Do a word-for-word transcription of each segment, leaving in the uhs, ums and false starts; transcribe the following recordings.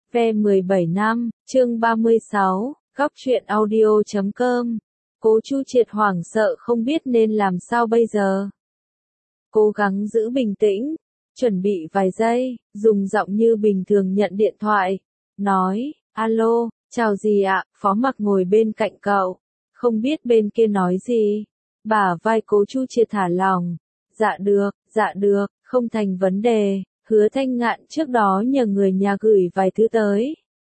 Ve mười bảy năm, chương ba mươi sáu, góc truyện audio chấm com. Cố Chu Triệt hoảng sợ không biết nên làm sao bây giờ. Cố gắng giữ bình tĩnh, chuẩn bị vài giây, dùng giọng như bình thường nhận điện thoại. Nói, alo, chào gì ạ, Phó Mặc ngồi bên cạnh cậu. Không biết bên kia nói gì. Bả vai Cố Chu Triệt thả lỏng. Dạ được, dạ được, không thành vấn đề. Hứa Thanh Ngạn trước đó nhờ người nhà gửi vài thứ tới.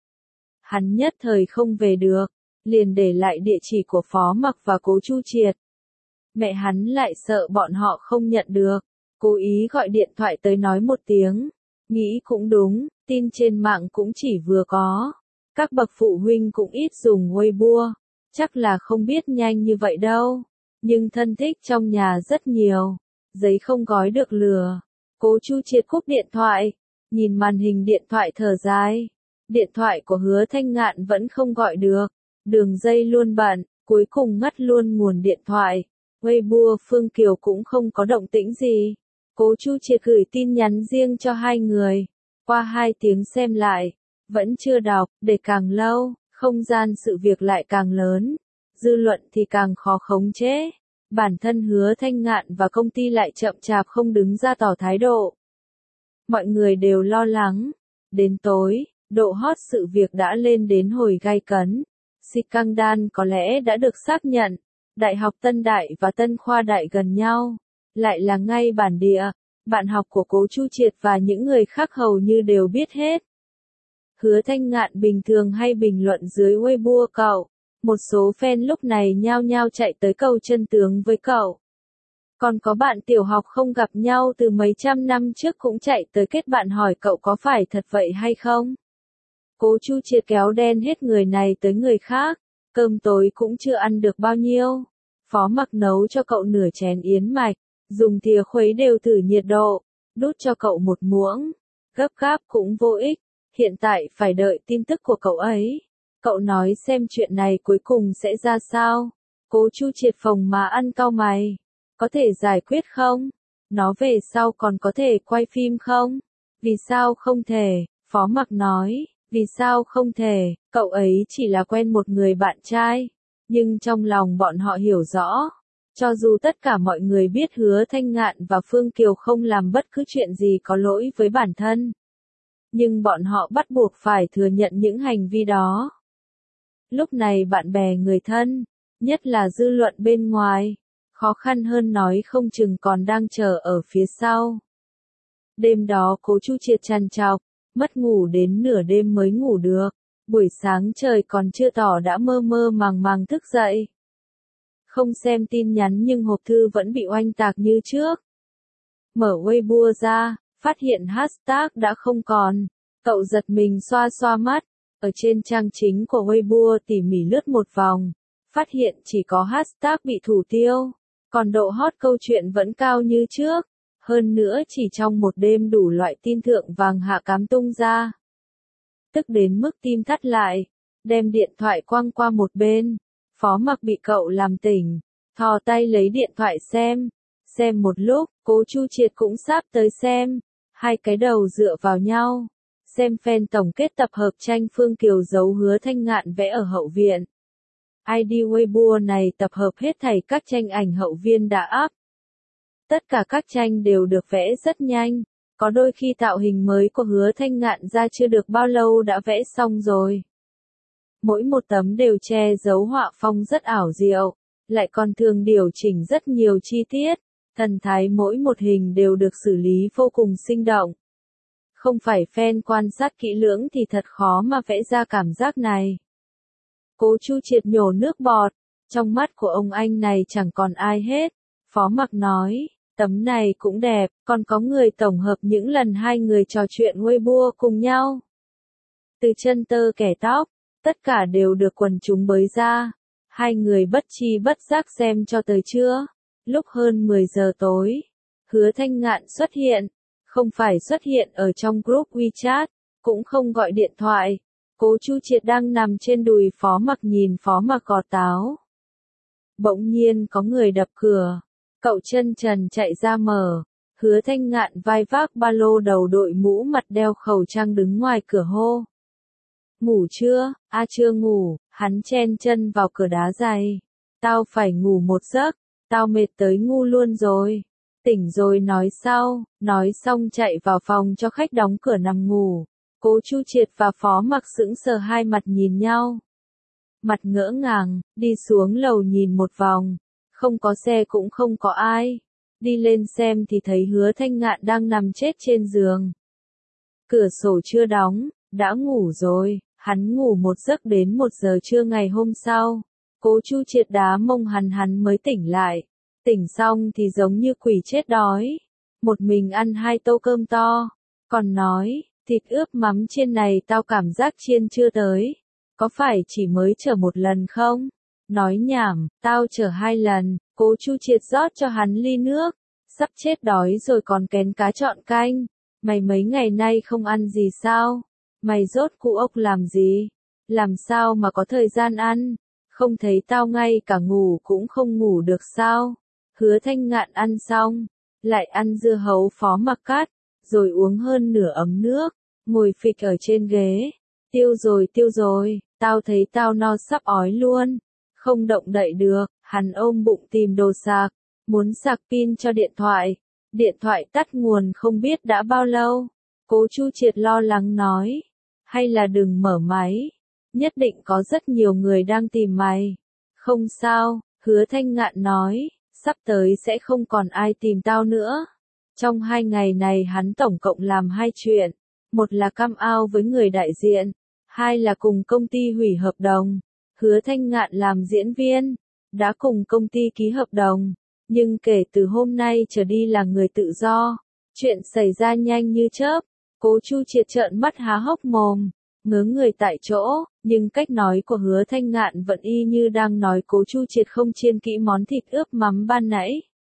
Hắn nhất thời không về được, liền để lại địa chỉ của Phó Mặc và Cố Chu Triệt. Mẹ hắn lại sợ bọn họ không nhận được, cố ý gọi điện thoại tới nói một tiếng. Nghĩ cũng đúng, tin trên mạng cũng chỉ vừa có. Các bậc phụ huynh cũng ít dùng Weibo, chắc là không biết nhanh như vậy đâu. Nhưng thân thích trong nhà rất nhiều, giấy không gói được lừa. Cố Chu Triệt cúp điện thoại, nhìn màn hình điện thoại thở dài. Điện thoại của Hứa Thanh Ngạn vẫn không gọi được, đường dây luôn bận, cuối cùng ngắt luôn nguồn điện thoại. Weibo Phương Kiều cũng không có động tĩnh gì. Cố Chu Triệt gửi tin nhắn riêng cho hai người, qua hai tiếng xem lại, vẫn chưa đọc, để càng lâu, không gian sự việc lại càng lớn, dư luận thì càng khó khống chế. Bản thân Hứa Thanh Ngạn và công ty lại chậm chạp không đứng ra tỏ thái độ. Mọi người đều lo lắng. Đến tối, độ hot sự việc đã lên đến hồi gay cấn. Scandal có lẽ đã được xác nhận. Đại học Tân Đại và Tân Khoa Đại gần nhau. Lại là ngay bản địa. Bạn học của Cố Chu Triệt và những người khác hầu như đều biết hết. Hứa Thanh Ngạn bình thường hay bình luận dưới Weibo cậu. Một số fan lúc này nhao nhao chạy tới cầu chân tướng với cậu. Còn có bạn tiểu học không gặp nhau từ mấy trăm năm trước cũng chạy tới kết bạn hỏi cậu có phải thật vậy hay không. Cố Chu Triệt kéo đen hết người này tới người khác, cơm tối cũng chưa ăn được bao nhiêu. Phó Mặc nấu cho cậu nửa chén yến mạch, dùng thìa khuấy đều thử nhiệt độ, đút cho cậu một muỗng. Gấp gáp cũng vô ích, hiện tại phải đợi tin tức của cậu ấy. Cậu nói xem chuyện này cuối cùng sẽ ra sao. Cố Chu Triệt phòng mà ăn cau mày. Có thể giải quyết không? Nó về sau còn có thể quay phim không? Vì sao không thể? Phó Mặc nói. Vì sao không thể? Cậu ấy chỉ là quen một người bạn trai. Nhưng trong lòng bọn họ hiểu rõ. Cho dù tất cả mọi người biết Hứa Thanh Ngạn và Phương Kiều không làm bất cứ chuyện gì có lỗi với bản thân. Nhưng bọn họ bắt buộc phải thừa nhận những hành vi đó. Lúc này bạn bè người thân, nhất là dư luận bên ngoài, khó khăn hơn nói không chừng còn đang chờ ở phía sau. Đêm đó Cố Chu Triệt trằn trọc, mất ngủ đến nửa đêm mới ngủ được, buổi sáng trời còn chưa tỏ đã mơ mơ màng màng thức dậy. Không xem tin nhắn nhưng hộp thư vẫn bị oanh tạc như trước. Mở Weibo ra, phát hiện hashtag đã không còn, cậu giật mình xoa xoa mắt. Ở trên trang chính của Weibo tỉ mỉ lướt một vòng, phát hiện chỉ có hashtag bị thủ tiêu, còn độ hot câu chuyện vẫn cao như trước. Hơn nữa chỉ trong một đêm đủ loại tin thượng vàng hạ cám tung ra. Tức đến mức tim thắt lại, đem điện thoại quăng qua một bên. Phó Mặc bị cậu làm tỉnh, thò tay lấy điện thoại xem. Xem một lúc, Cố Chu Triệt cũng sắp tới xem. Hai cái đầu dựa vào nhau. Xem fan tổng kết tập hợp tranh Phương Kiều giấu Hứa Thanh Ngạn vẽ ở hậu viện. i đê Weibo này tập hợp hết thảy các tranh ảnh hậu viên đã up. Tất cả các tranh đều được vẽ rất nhanh, có đôi khi tạo hình mới của Hứa Thanh Ngạn ra chưa được bao lâu đã vẽ xong rồi. Mỗi một tấm đều che giấu họa phong rất ảo diệu, lại còn thường điều chỉnh rất nhiều chi tiết, thần thái mỗi một hình đều được xử lý vô cùng sinh động. Không phải fan quan sát kỹ lưỡng thì thật khó mà vẽ ra cảm giác này. Cố Chu Triệt nhổ nước bọt, trong mắt của ông anh này chẳng còn ai hết. Phó Mặc nói, tấm này cũng đẹp, còn có người tổng hợp những lần hai người trò chuyện Weibo cùng nhau. Từ chân tơ kẻ tóc, tất cả đều được quần chúng bới ra. Hai người bất chi bất giác xem cho tới trưa. Lúc hơn mười giờ tối, Hứa Thanh Ngạn xuất hiện. Không phải xuất hiện ở trong group WeChat, cũng không gọi điện thoại. Cố Chu Triệt đang nằm trên đùi Phó Mặc nhìn Phó Mặc gọt táo. Bỗng nhiên có người đập cửa. Cậu chân trần chạy ra mở. Hứa Thanh Ngạn vai vác ba lô đầu đội mũ mặt đeo khẩu trang đứng ngoài cửa hô. ngủ chưa? A chưa ngủ, hắn chen chân vào cửa đá giày. Tao phải ngủ một giấc, tao mệt tới ngu luôn rồi. Tỉnh rồi nói sau, nói xong chạy vào phòng cho khách đóng cửa nằm ngủ. Cố Chu Triệt và Phó Mặc sững sờ hai mặt nhìn nhau. Mặt ngỡ ngàng, đi xuống lầu nhìn một vòng. Không có xe cũng không có ai. Đi lên xem thì thấy Hứa Thanh Ngạn đang nằm chết trên giường. Cửa sổ chưa đóng, đã ngủ rồi, hắn ngủ một giấc đến một giờ trưa ngày hôm sau. Cố Chu Triệt đá mông hắn hắn mới tỉnh lại. Tỉnh xong thì giống như quỷ chết đói. Một mình ăn hai tô cơm to. Còn nói, thịt ướp mắm chiên này tao cảm giác chiên chưa tới. Có phải chỉ mới chở một lần không? Nói nhảm, tao chở hai lần. Cố Chu Triệt rót cho hắn ly nước. Sắp chết đói rồi còn kén cá chọn canh. Mày mấy ngày nay không ăn gì sao? Mày rốt cu ốc làm gì? Làm sao mà có thời gian ăn? Không thấy tao ngay cả ngủ cũng không ngủ được sao? Hứa Thanh Ngạn ăn xong, lại ăn dưa hấu Phó Mặc cắt, rồi uống hơn nửa ấm nước, ngồi phịch ở trên ghế. Tiêu rồi tiêu rồi, tao thấy tao no sắp ói luôn, không động đậy được. Hắn ôm bụng tìm đồ sạc, muốn sạc pin cho điện thoại. Điện thoại tắt nguồn không biết đã bao lâu. Cố Chu Triệt lo lắng nói, hay là đừng mở máy, nhất định có rất nhiều người đang tìm mày. Không sao, Hứa Thanh Ngạn nói, sắp tới sẽ không còn ai tìm tao nữa. Trong hai ngày này hắn tổng cộng làm hai chuyện, một là cam ao với người đại diện, hai là cùng công ty hủy hợp đồng. Hứa Thanh Ngạn làm diễn viên, đã cùng công ty ký hợp đồng, nhưng kể từ hôm nay trở đi là người tự do. Chuyện xảy ra nhanh như chớp, Cố Chu Triệt trợn mắt há hốc mồm, ngớ người tại chỗ, nhưng cách nói của Hứa Thanh Ngạn vẫn y như đang nói Cố Chu Triệt không chiên kỹ món thịt ướp mắm ban nãy.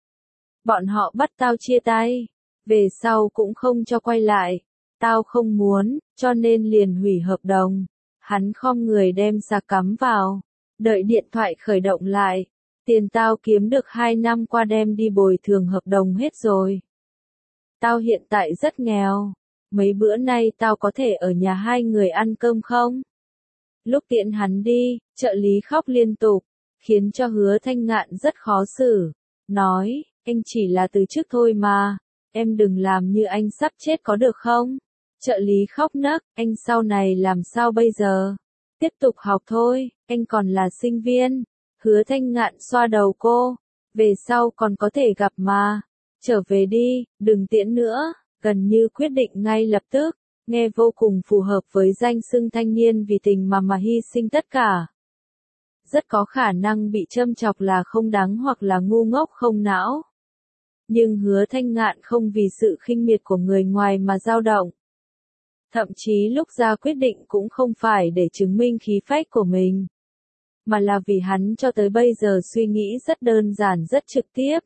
Bọn họ bắt tao chia tay, về sau cũng không cho quay lại. Tao không muốn, cho nên liền hủy hợp đồng. Hắn khom người đem sạc cắm vào, đợi điện thoại khởi động lại. Tiền tao kiếm được hai năm qua đem đi bồi thường hợp đồng hết rồi. Tao hiện tại rất nghèo. Mấy bữa nay tao có thể ở nhà hai người ăn cơm không? Lúc tiễn hắn đi, trợ lý khóc liên tục, khiến cho Hứa Thanh Ngạn rất khó xử. Nói, anh chỉ là từ chức thôi mà, em đừng làm như anh sắp chết có được không? Trợ lý khóc nấc, anh sau này làm sao bây giờ? Tiếp tục học thôi, anh còn là sinh viên. Hứa Thanh Ngạn xoa đầu cô, về sau còn có thể gặp mà. Trở về đi, đừng tiễn nữa. Gần như quyết định ngay lập tức, nghe vô cùng phù hợp với danh xưng thanh niên vì tình mà mà hy sinh tất cả. Rất có khả năng bị châm chọc là không đáng hoặc là ngu ngốc không não. Nhưng Hứa Thanh Ngạn không vì sự khinh miệt của người ngoài mà dao động. Thậm chí lúc ra quyết định cũng không phải để chứng minh khí phách của mình, mà là vì hắn cho tới bây giờ suy nghĩ rất đơn giản rất trực tiếp.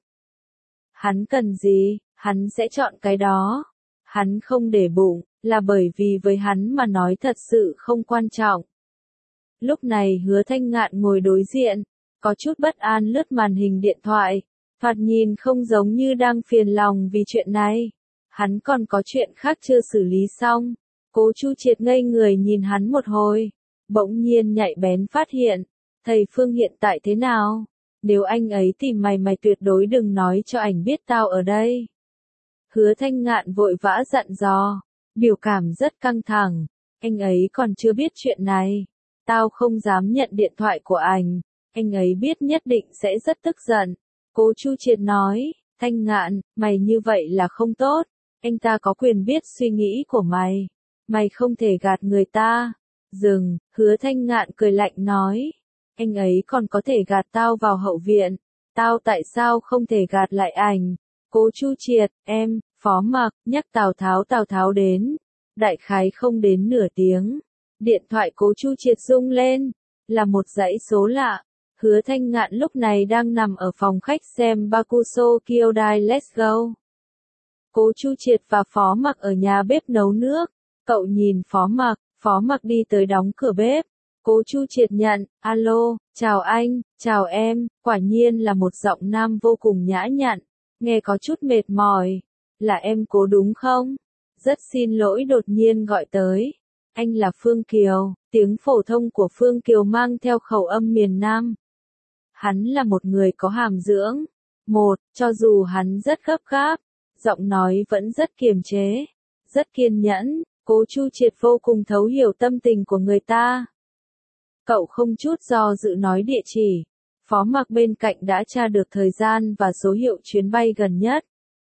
Hắn cần gì, hắn sẽ chọn cái đó. Hắn không để bụng, là bởi vì với hắn mà nói thật sự không quan trọng. Lúc này Hứa Thanh Ngạn ngồi đối diện, có chút bất an lướt màn hình điện thoại, thoạt nhìn không giống như đang phiền lòng vì chuyện này. Hắn còn có chuyện khác chưa xử lý xong. Cố Chu Triệt ngây người nhìn hắn một hồi, bỗng nhiên nhạy bén phát hiện, thầy Phương hiện tại thế nào? Nếu anh ấy tìm mày mày tuyệt đối đừng nói cho ảnh biết tao ở đây. Hứa Thanh Ngạn vội vã dặn dò, biểu cảm rất căng thẳng, anh ấy còn chưa biết chuyện này. Tao không dám nhận điện thoại của anh, anh ấy biết nhất định sẽ rất tức giận. Cố Chu Triệt nói, Thanh Ngạn, mày như vậy là không tốt, anh ta có quyền biết suy nghĩ của mày, mày không thể gạt người ta. Dừng, Hứa Thanh Ngạn cười lạnh nói, anh ấy còn có thể gạt tao vào hậu viện, tao tại sao không thể gạt lại ảnh? Cố Chu Triệt, em, Phó Mặc, nhắc Tào Tháo Tào Tháo đến. Đại khái không đến nửa tiếng. Điện thoại Cố Chu Triệt rung lên. Là một dãy số lạ. Hứa Thanh Ngạn lúc này đang nằm ở phòng khách xem Bakuso Kyodai Let's Go. Cố Chu Triệt và Phó Mặc ở nhà bếp nấu nước. Cậu nhìn Phó Mặc, Phó Mặc đi tới đóng cửa bếp. Cố Chu Triệt nhận, alo, chào anh, chào em, quả nhiên là một giọng nam vô cùng nhã nhặn. Nghe có chút mệt mỏi. Là em Cố đúng không? Rất xin lỗi đột nhiên gọi tới. anh là Phương Kiều, tiếng phổ thông của Phương Kiều mang theo khẩu âm miền Nam. Hắn là một người có hàm dưỡng. Một, cho dù hắn rất gấp gáp, giọng nói vẫn rất kiềm chế, rất kiên nhẫn, Cố Chu Triệt vô cùng thấu hiểu tâm tình của người ta. Cậu không chút do dự nói địa chỉ. Phó Mặc bên cạnh đã tra được thời gian và số hiệu chuyến bay gần nhất.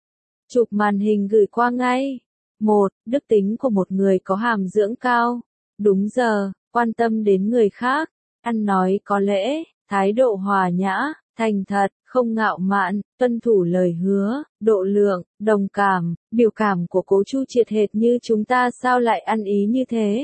Chụp màn hình gửi qua ngay. Một, đức tính của một người có hàm dưỡng cao. Đúng giờ, quan tâm đến người khác, ăn nói có lễ, thái độ hòa nhã, thành thật, không ngạo mạn, tuân thủ lời hứa, độ lượng, đồng cảm, biểu cảm của Cố Chu Triệt hệt như chúng ta sao lại ăn ý như thế.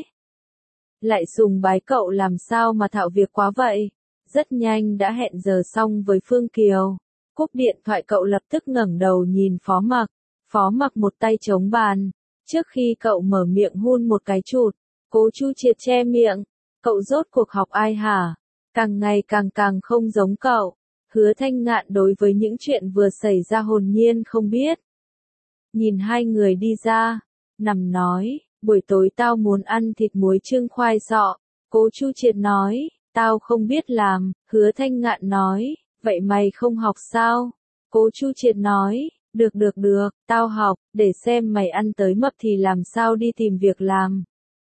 Lại sùng bái cậu làm sao mà thạo việc quá vậy. Rất nhanh đã hẹn giờ xong với Phương Kiều. Cúp điện thoại cậu lập tức ngẩng đầu nhìn Phó Mặc. Phó Mặc một tay chống bàn. Trước khi cậu mở miệng hun một cái chụt, Cố Chu Triệt che miệng. Cậu rốt cuộc học ai hả? Càng ngày càng càng không giống cậu. Hứa Thanh Ngạn đối với những chuyện vừa xảy ra hồn nhiên không biết. Nhìn hai người đi ra, nằm nói, buổi tối tao muốn ăn thịt muối trưng khoai sọ. Cố Chu Triệt nói, tao không biết làm. Hứa Thanh Ngạn nói, vậy mày không học sao? Cố Chu Triệt nói, được được được, tao học, để xem mày ăn tới mập thì làm sao đi tìm việc làm.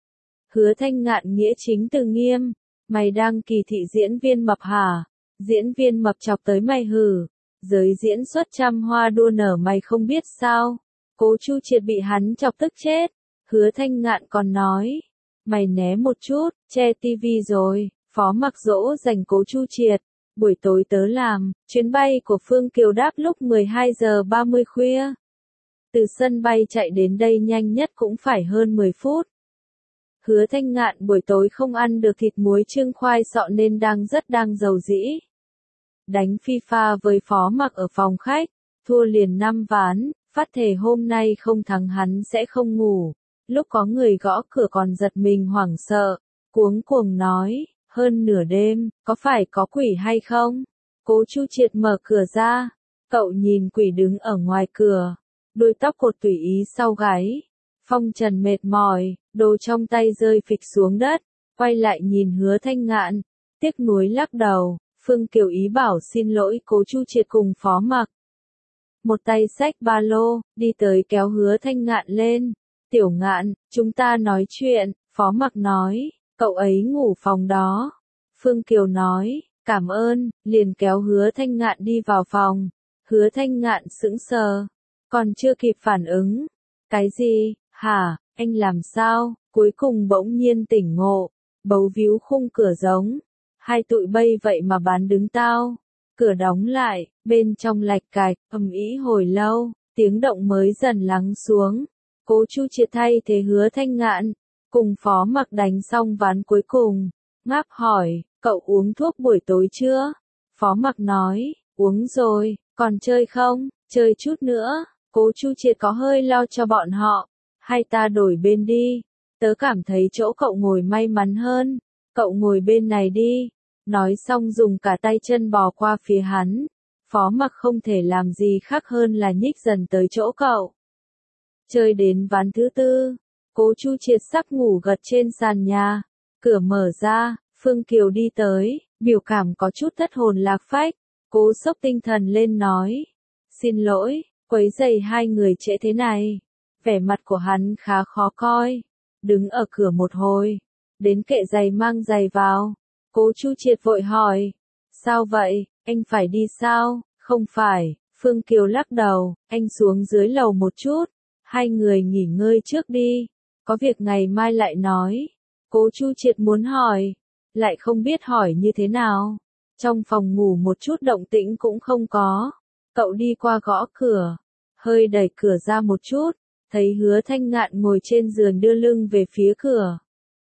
Hứa Thanh Ngạn nghĩa chính từ nghiêm, mày đang kỳ thị diễn viên mập hả? Diễn viên mập chọc tới mày hử? Giới diễn xuất trăm hoa đua nở mày không biết sao? Cố Chu Triệt bị hắn chọc tức chết. Hứa Thanh Ngạn còn nói, mày né một chút, che tivi rồi. Phó Mặc dỗ dành Cố Chu Triệt. Buổi tối tớ làm, chuyến bay của Phương Kiều đáp lúc mười hai giờ ba mươi khuya. Từ sân bay chạy đến đây nhanh nhất cũng phải hơn mười phút. Hứa Thanh Ngạn buổi tối không ăn được thịt muối trưng khoai sọ nên đang rất đang giàu dĩ. Đánh FIFA với Phó Mặc ở phòng khách, thua liền năm ván, phát thề hôm nay không thắng hắn sẽ không ngủ. Lúc có người gõ cửa còn giật mình hoảng sợ, cuống cuồng nói, hơn nửa đêm, có phải có quỷ hay không? Cố Chu Triệt mở cửa ra, cậu nhìn quỷ đứng ở ngoài cửa, đuôi tóc cột tùy ý sau gáy. Phong trần mệt mỏi, đồ trong tay rơi phịch xuống đất, quay lại nhìn Hứa Thanh Ngạn, tiếc nuối lắc đầu. Phương Kiều ý bảo xin lỗi Cố Chu Triệt cùng Phó Mặc. Một tay xách ba lô, đi tới kéo Hứa Thanh Ngạn lên. Tiểu Ngạn, chúng ta nói chuyện. Phó Mặc nói, cậu ấy ngủ phòng đó. Phương Kiều nói, cảm ơn, liền kéo Hứa Thanh Ngạn đi vào phòng. Hứa Thanh Ngạn sững sờ, còn chưa kịp phản ứng. Cái gì, hả, anh làm sao? Cuối cùng bỗng nhiên tỉnh ngộ, bấu víu khung cửa giống. Hai tụi bay vậy mà bán đứng tao. Cửa đóng lại, bên trong lạch cạch, ầm ĩ hồi lâu, tiếng động mới dần lắng xuống. Cố Chu Triệt thay thế Hứa Thanh Ngạn, cùng Phó Mặc đánh xong ván cuối cùng. Ngáp hỏi, cậu uống thuốc buổi tối chưa? Phó Mặc nói, uống rồi, còn chơi không? Chơi chút nữa. Cố Chu Triệt có hơi lo cho bọn họ. Hay ta đổi bên đi? Tớ cảm thấy chỗ cậu ngồi may mắn hơn. Cậu ngồi bên này đi. Nói xong dùng cả tay chân bò qua phía hắn. Phó Mặc không thể làm gì khác hơn là nhích dần tới chỗ cậu. Chơi đến ván thứ tư, Cố Chu Triệt sắp ngủ gật trên sàn nhà. Cửa mở ra, Phương Kiều đi tới, biểu cảm có chút thất hồn lạc phách. Cố sốc tinh thần lên nói, xin lỗi, quấy rầy hai người trễ thế này. Vẻ mặt của hắn khá khó coi, đứng ở cửa một hồi, đến kệ giày mang giày vào. Cố Chu Triệt vội hỏi, sao vậy, anh phải đi sao? Không phải, Phương Kiều lắc đầu, anh xuống dưới lầu một chút, hai người nghỉ ngơi trước đi, có việc ngày mai lại nói. Cố Chu Triệt muốn hỏi, lại không biết hỏi như thế nào. Trong phòng ngủ một chút động tĩnh cũng không có. Cậu đi qua gõ cửa, hơi đẩy cửa ra một chút, thấy Hứa Thanh Ngạn ngồi trên giường đưa lưng về phía cửa.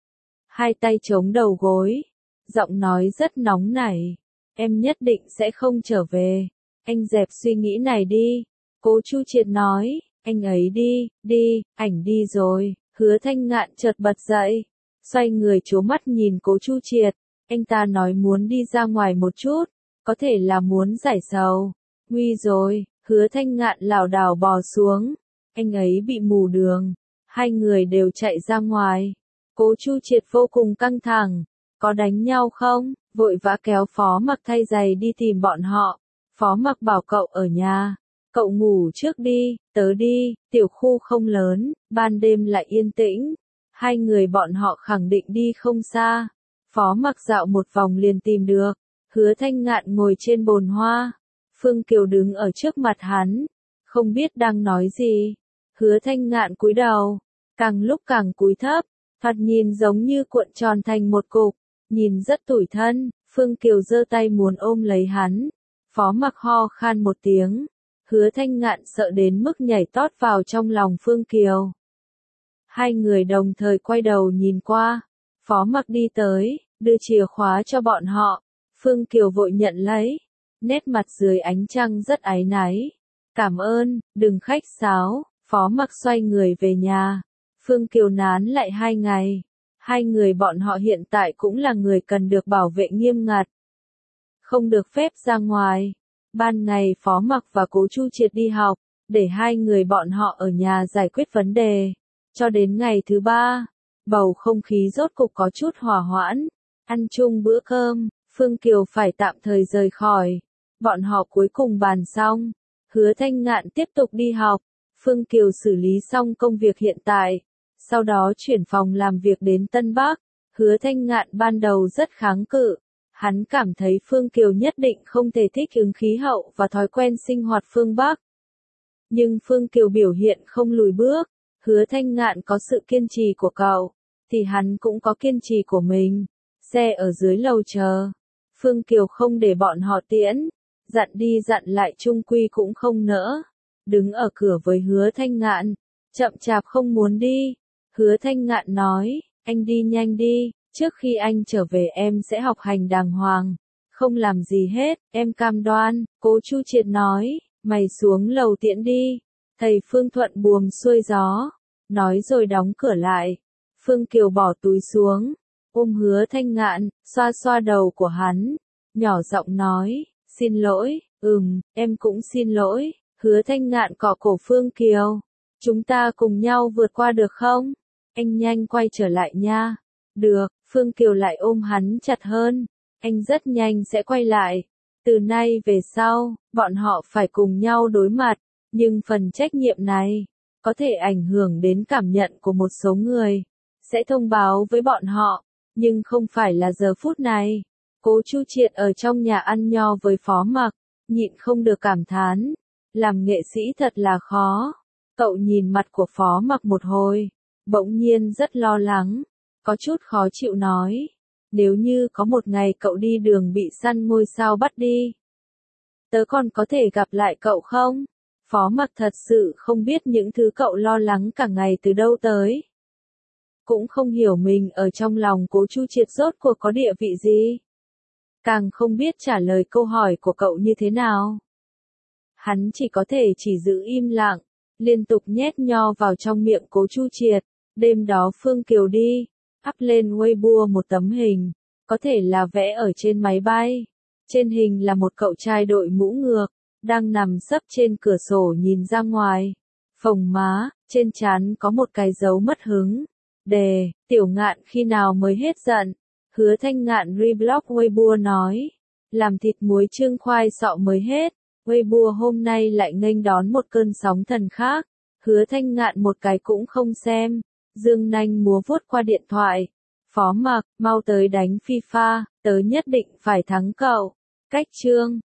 Hai tay chống đầu gối, giọng nói rất nóng nảy, em nhất định sẽ không trở về. Anh dẹp suy nghĩ này đi. Cố Chu Triệt nói, anh ấy đi, đi, ảnh đi rồi. Hứa Thanh Ngạn chợt bật dậy, xoay người trố mắt nhìn Cố Chu Triệt. Anh ta nói muốn đi ra ngoài một chút, có thể là muốn giải sầu. Nguy rồi, Hứa Thanh Ngạn lảo đảo bò xuống. Anh ấy bị mù đường. Hai người đều chạy ra ngoài. Cố Chu Triệt vô cùng căng thẳng, có đánh nhau không? Vội vã kéo Phó Mặc thay giày đi tìm bọn họ. Phó Mặc bảo cậu ở nhà, cậu ngủ trước đi, tớ đi, tiểu khu không lớn, ban đêm lại yên tĩnh. Hai người bọn họ khẳng định đi không xa. Phó Mặc dạo một vòng liền tìm được. Hứa Thanh Ngạn ngồi trên bồn hoa. Phương Kiều đứng ở trước mặt hắn, không biết đang nói gì. Hứa Thanh Ngạn cúi đầu, càng lúc càng cúi thấp, thoạt nhìn giống như cuộn tròn thành một cục, nhìn rất tủi thân. Phương Kiều giơ tay muốn ôm lấy hắn. Phó Mặc ho khan một tiếng. Hứa Thanh Ngạn sợ đến mức nhảy tót vào trong lòng Phương Kiều. Hai người đồng thời quay đầu nhìn qua. Phó Mặc đi tới, đưa chìa khóa cho bọn họ. Phương Kiều vội nhận lấy. Nét mặt dưới ánh trăng rất áy náy. Cảm ơn, đừng khách sáo. Phó Mặc xoay người về nhà. Phương Kiều nán lại hai ngày. Hai người bọn họ hiện tại cũng là người cần được bảo vệ nghiêm ngặt. Không được phép ra ngoài. Ban ngày Phó Mặc và Cố Chu Triệt đi học, để hai người bọn họ ở nhà giải quyết vấn đề. Cho đến ngày thứ ba, bầu không khí rốt cục có chút hòa hoãn. Ăn chung bữa cơm, Phương Kiều phải tạm thời rời khỏi. Bọn họ cuối cùng bàn xong. Hứa Thanh Ngạn tiếp tục đi học. Phương Kiều xử lý xong công việc hiện tại. Sau đó chuyển phòng làm việc đến Tân Bắc. Hứa Thanh Ngạn ban đầu rất kháng cự. Hắn cảm thấy Phương Kiều nhất định không thể thích ứng khí hậu và thói quen sinh hoạt phương Bắc. Nhưng Phương Kiều biểu hiện không lùi bước. Hứa Thanh Ngạn có sự kiên trì của cậu, thì hắn cũng có kiên trì của mình. Xe ở dưới lầu chờ. Phương Kiều không để bọn họ tiễn. Dặn đi dặn lại chung quy cũng không nỡ. Đứng ở cửa với Hứa Thanh Ngạn. Chậm chạp không muốn đi. Hứa Thanh Ngạn nói, anh đi nhanh đi. Trước khi anh trở về em sẽ học hành đàng hoàng. Không làm gì hết, em cam đoan. Cố Chu Triệt nói, mày xuống lầu tiễn đi. Thầy Phương Thuận buồm xuôi gió. Nói rồi đóng cửa lại. Phương Kiều bỏ túi xuống. Ôm Hứa Thanh Ngạn, xoa xoa đầu của hắn. Nhỏ giọng nói, xin lỗi, ừm, em cũng xin lỗi. Hứa Thanh Ngạn cọ cổ Phương Kiều. Chúng ta cùng nhau vượt qua được không? Anh nhanh quay trở lại nha. Được, Phương Kiều lại ôm hắn chặt hơn. Anh rất nhanh sẽ quay lại. Từ nay về sau, bọn họ phải cùng nhau đối mặt. Nhưng phần trách nhiệm này, có thể ảnh hưởng đến cảm nhận của một số người. Sẽ thông báo với bọn họ, nhưng không phải là giờ phút này. Cố Chu Triệt ở trong nhà ăn nho với Phó Mặc, nhịn không được cảm thán. Làm nghệ sĩ thật là khó. Cậu nhìn mặt của Phó Mặc một hồi, bỗng nhiên rất lo lắng. Có chút khó chịu nói. Nếu như có một ngày cậu đi đường bị săn ngôi sao bắt đi, tớ còn có thể gặp lại cậu không? Phó Mặc thật sự không biết những thứ cậu lo lắng cả ngày từ đâu tới. Cũng không hiểu mình ở trong lòng Cố Chu Triệt rốt cuộc có địa vị gì. Càng không biết trả lời câu hỏi của cậu như thế nào. Hắn chỉ có thể chỉ giữ im lặng, liên tục nhét nho vào trong miệng Cố Chu Triệt. Đêm đó Phương Kiều đi, up lên Weibo một tấm hình, có thể là vẽ ở trên máy bay. Trên hình là một cậu trai đội mũ ngược, đang nằm sấp trên cửa sổ nhìn ra ngoài. Phồng má, trên trán có một cái dấu mất hứng. Đề, Tiểu Ngạn khi nào mới hết giận? Hứa Thanh Ngạn reblog Weibo nói, làm thịt muối trương khoai sọ mới hết. Weibo hôm nay lại nghênh đón một cơn sóng thần khác. Hứa Thanh Ngạn một cái cũng không xem. Dương nanh múa vuốt qua điện thoại. Phó Mặc, mau tới đánh FIFA, tớ nhất định phải thắng cậu. Cách chương